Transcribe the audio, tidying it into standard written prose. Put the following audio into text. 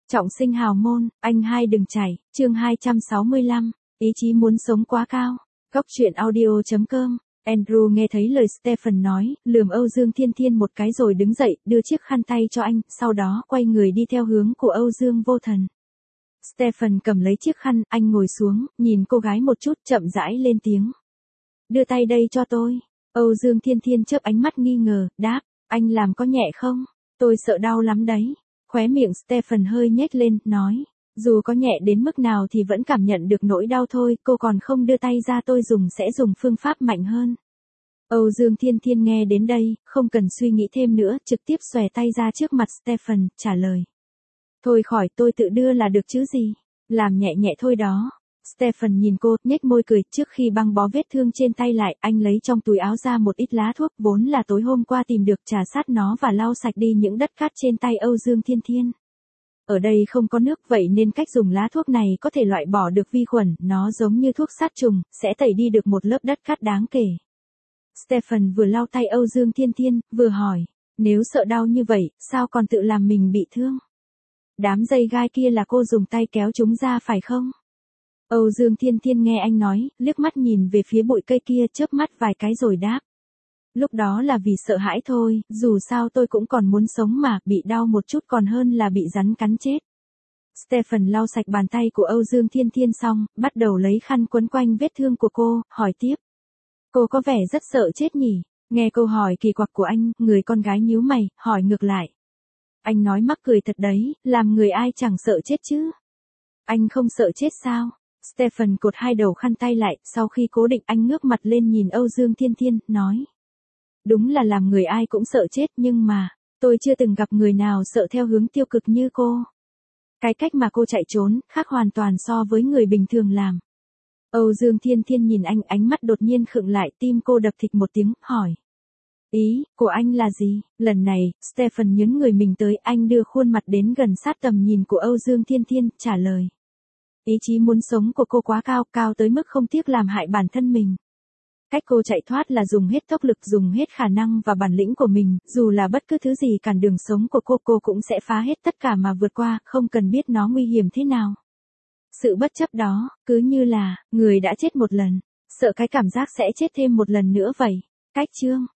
Trọng sinh hào môn, anh hai đừng chảy, chương 265, ý chí muốn sống quá cao. Góc truyện audio.com. Andrew nghe thấy lời Stephen nói, lườm Âu Dương Thiên Thiên một cái rồi đứng dậy, đưa chiếc khăn tay cho anh, sau đó quay người đi theo hướng của Âu Dương Vô Thần. Stephen cầm lấy chiếc khăn, anh ngồi xuống, nhìn cô gái một chút, chậm rãi lên tiếng. Đưa tay đây cho tôi. Âu Dương Thiên Thiên chớp ánh mắt nghi ngờ, đáp, anh làm có nhẹ không? Tôi sợ đau lắm đấy. Khóe miệng Stephen hơi nhếch lên, nói, dù có nhẹ đến mức nào thì vẫn cảm nhận được nỗi đau thôi, cô còn không đưa tay ra tôi sẽ dùng phương pháp mạnh hơn. Âu Dương Thiên Thiên nghe đến đây, không cần suy nghĩ thêm nữa, trực tiếp xòe tay ra trước mặt Stephen, trả lời. Thôi khỏi, tôi tự đưa là được chứ gì, làm nhẹ nhẹ thôi đó. Stephen nhìn cô, nhếch môi cười, trước khi băng bó vết thương trên tay lại, anh lấy trong túi áo ra một ít lá thuốc, vốn là tối hôm qua tìm được, trà sát nó và lau sạch đi những đất cát trên tay Âu Dương Thiên Thiên. Ở đây không có nước, vậy nên cách dùng lá thuốc này có thể loại bỏ được vi khuẩn, nó giống như thuốc sát trùng, sẽ tẩy đi được một lớp đất cát đáng kể. Stephen vừa lau tay Âu Dương Thiên Thiên, vừa hỏi, nếu sợ đau như vậy, sao còn tự làm mình bị thương? Đám dây gai kia là cô dùng tay kéo chúng ra phải không? Âu Dương Thiên Thiên nghe anh nói, liếc mắt nhìn về phía bụi cây kia, chớp mắt vài cái rồi đáp. Lúc đó là vì sợ hãi thôi, dù sao tôi cũng còn muốn sống mà, bị đau một chút còn hơn là bị rắn cắn chết. Stephen lau sạch bàn tay của Âu Dương Thiên Thiên xong, bắt đầu lấy khăn quấn quanh vết thương của cô, hỏi tiếp. Cô có vẻ rất sợ chết nhỉ? Nghe câu hỏi kỳ quặc của anh, người con gái nhíu mày, hỏi ngược lại. Anh nói mắc cười thật đấy, làm người ai chẳng sợ chết chứ? Anh không sợ chết sao? Stephen cột hai đầu khăn tay lại, sau khi cố định anh ngước mặt lên nhìn Âu Dương Thiên Thiên, nói. Đúng là làm người ai cũng sợ chết, nhưng mà, tôi chưa từng gặp người nào sợ theo hướng tiêu cực như cô. Cái cách mà cô chạy trốn, khác hoàn toàn so với người bình thường làm. Âu Dương Thiên Thiên nhìn anh, ánh mắt đột nhiên khựng lại, tim cô đập thịch một tiếng, hỏi. Ý, của anh là gì? Lần này, Stephen nhấn người mình tới, anh đưa khuôn mặt đến gần sát tầm nhìn của Âu Dương Thiên Thiên, trả lời. Ý chí muốn sống của cô quá cao, cao tới mức không tiếc làm hại bản thân mình. Cách cô chạy thoát là dùng hết tốc lực, dùng hết khả năng và bản lĩnh của mình, dù là bất cứ thứ gì cản đường sống của cô cũng sẽ phá hết tất cả mà vượt qua, không cần biết nó nguy hiểm thế nào. Sự bất chấp đó, cứ như là, người đã chết một lần, sợ cái cảm giác sẽ chết thêm một lần nữa vậy. Cách chương